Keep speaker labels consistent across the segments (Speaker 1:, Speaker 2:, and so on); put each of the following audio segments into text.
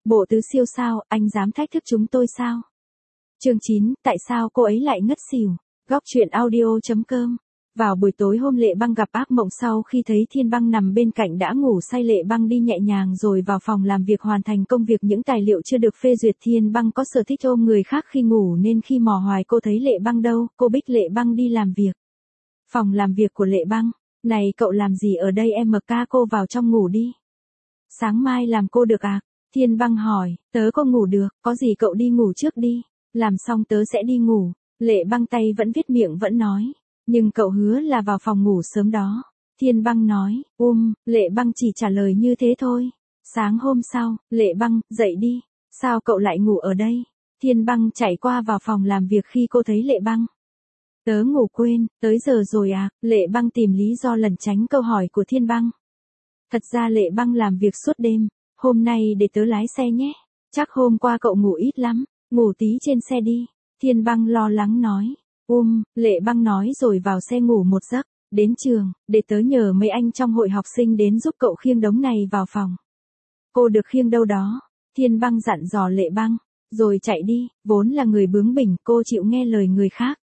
Speaker 1: Bộ tứ siêu sao, anh dám thách thức chúng tôi sao? Chương 9, tại sao cô ấy lại ngất xỉu? Góc truyện audio.com. Vào buổi tối hôm Lệ Băng gặp ác mộng sau khi thấy Thiên Băng nằm bên cạnh đã ngủ say, Lệ Băng đi nhẹ nhàng rồi vào phòng làm việc hoàn thành công việc. Những tài liệu chưa được phê duyệt. Thiên Băng có sở thích ôm người khác khi ngủ nên khi mò hoài cô thấy Lệ Băng đâu, cô bích Lệ Băng đi làm việc. Phòng làm việc của Lệ Băng. Này cậu làm gì ở đây em? Cô vào trong ngủ đi. Sáng mai làm cô được à? Thiên Băng hỏi, tớ có ngủ được, có gì cậu đi ngủ trước đi, làm xong tớ sẽ đi ngủ. Lệ Băng tay vẫn viết miệng vẫn nói, nhưng cậu hứa là vào phòng ngủ sớm đó. Thiên Băng nói, Lệ Băng chỉ trả lời như thế thôi. Sáng hôm sau, Lệ Băng, dậy đi, sao cậu lại ngủ ở đây? Thiên Băng chạy qua vào phòng làm việc khi cô thấy Lệ Băng. Tớ ngủ quên, tới giờ rồi à? Lệ Băng tìm lý do lẩn tránh câu hỏi của Thiên Băng. Thật ra Lệ Băng làm việc suốt đêm, hôm nay để tớ lái xe nhé. Chắc hôm qua cậu ngủ ít lắm, ngủ tí trên xe đi. Thiên Băng lo lắng nói. Lệ Băng nói rồi vào xe ngủ một giấc. Đến trường, để tớ nhờ mấy anh trong hội học sinh đến giúp cậu khiêng đống này vào phòng. Cô được khiêng đâu đó? Thiên Băng dặn dò Lệ Băng, rồi chạy đi. Vốn là người bướng bỉnh, cô chịu nghe lời người khác.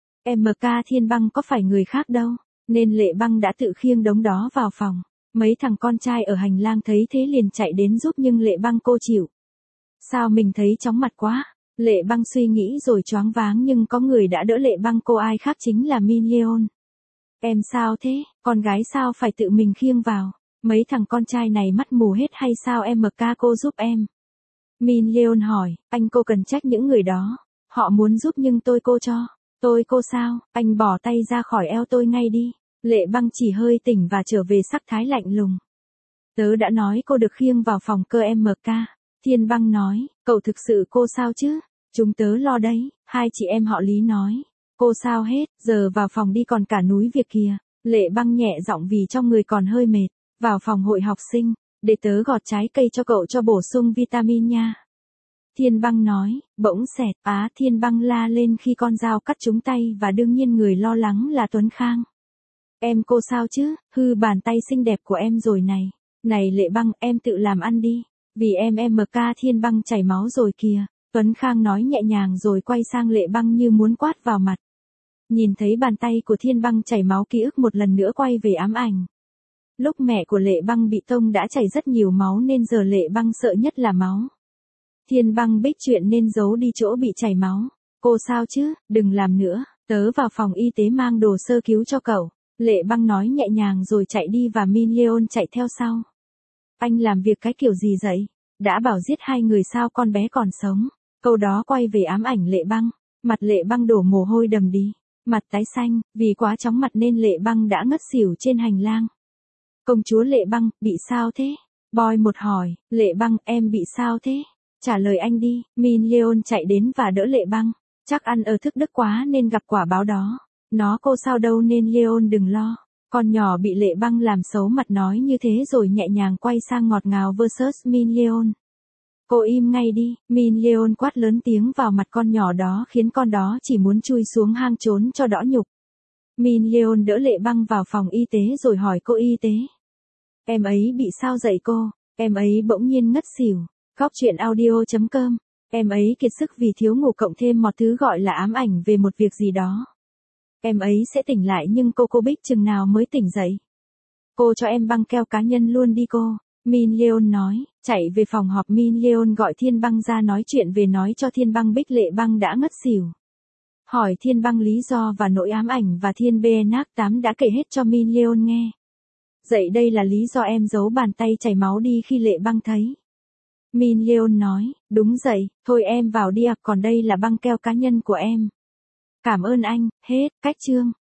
Speaker 1: Thiên Băng có phải người khác đâu, nên Lệ Băng đã tự khiêng đống đó vào phòng. Mấy thằng con trai ở hành lang thấy thế liền chạy đến giúp nhưng Lệ Băng cô chịu. Sao mình thấy chóng mặt quá? Lệ Băng suy nghĩ rồi choáng váng nhưng có người đã đỡ Lệ Băng, cô ai khác chính là Min Leon. Em sao thế? Con gái sao phải tự mình khiêng vào? Mấy thằng con trai này mắt mù hết hay sao cô giúp em? Min Leon hỏi, anh cô cần trách những người đó. Họ muốn giúp nhưng cô cho. Tôi cô sao? Anh bỏ tay ra khỏi eo tôi ngay đi. Lệ Băng chỉ hơi tỉnh và trở về sắc thái lạnh lùng. Tớ đã nói cô được khiêng vào phòng cơ Thiên Băng nói, cậu thực sự cô sao chứ? Chúng tớ lo đấy, hai chị em họ Lý nói. Cô sao hết, giờ vào phòng đi còn cả núi việc kìa. Lệ Băng nhẹ giọng vì trong người còn hơi mệt. Vào phòng hội học sinh, để tớ gọt trái cây cho cậu cho bổ sung vitamin nha. Thiên Băng nói, bỗng xẹt, Thiên Băng la lên khi con dao cắt trúng tay và đương nhiên người lo lắng là Tuấn Khang. Em cô sao chứ? Hư bàn tay xinh đẹp của em rồi này. Này Lệ Băng, em tự làm ăn đi. Vì em Thiên Băng chảy máu rồi kìa. Tuấn Khang nói nhẹ nhàng rồi quay sang Lệ Băng như muốn quát vào mặt. Nhìn thấy bàn tay của Thiên Băng chảy máu, ký ức một lần nữa quay về ám ảnh. Lúc mẹ của Lệ Băng bị tông đã chảy rất nhiều máu nên giờ Lệ Băng sợ nhất là máu. Thiên Băng biết chuyện nên giấu đi chỗ bị chảy máu. Cô sao chứ? Đừng làm nữa. Tớ vào phòng y tế mang đồ sơ cứu cho cậu. Lệ Băng nói nhẹ nhàng rồi chạy đi và Min Leon chạy theo sau. Anh làm việc cái kiểu gì vậy? Đã bảo giết hai người sao con bé còn sống? Câu đó quay về ám ảnh Lệ Băng. Mặt Lệ Băng đổ mồ hôi đầm đìa, mặt tái xanh, vì quá chóng mặt nên Lệ Băng đã ngất xỉu trên hành lang. Công chúa Lệ Băng, bị sao thế? Boy một hỏi, Lệ Băng, em bị sao thế? Trả lời anh đi. Min Leon chạy đến và đỡ Lệ Băng. Chắc ăn ở thức Đức quá nên gặp quả báo đó. Nó cô sao đâu nên Leon đừng lo. Con nhỏ bị Lệ Băng làm xấu mặt nói như thế rồi nhẹ nhàng quay sang ngọt ngào versus Min Leon. Cô im ngay đi. Min Leon quát lớn tiếng vào mặt con nhỏ đó khiến con đó chỉ muốn chui xuống hang trốn cho đỡ nhục. Min Leon đỡ Lệ Băng vào phòng y tế rồi hỏi cô y tế. Em ấy bị sao vậy cô? Em ấy bỗng nhiên ngất xỉu. Góc truyện audio.com. Em ấy kiệt sức vì thiếu ngủ cộng thêm một thứ gọi là ám ảnh về một việc gì đó. Em ấy sẽ tỉnh lại nhưng cô biết chừng nào mới tỉnh dậy. Cô cho em băng keo cá nhân luôn đi cô. Min Leon nói, chạy về phòng họp. Min Leon gọi Thiên Băng ra nói chuyện về nói cho Thiên Băng biết Lệ Băng đã ngất xỉu. Hỏi Thiên Băng lý do và nỗi ám ảnh và Thiên Benak 8 đã kể hết cho Min Leon nghe. Vậy đây là lý do em giấu bàn tay chảy máu đi khi Lệ Băng thấy. Min Leon nói, đúng vậy, thôi em vào đi ạ, còn đây là băng keo cá nhân của em. Cảm ơn anh, hết, cách chương.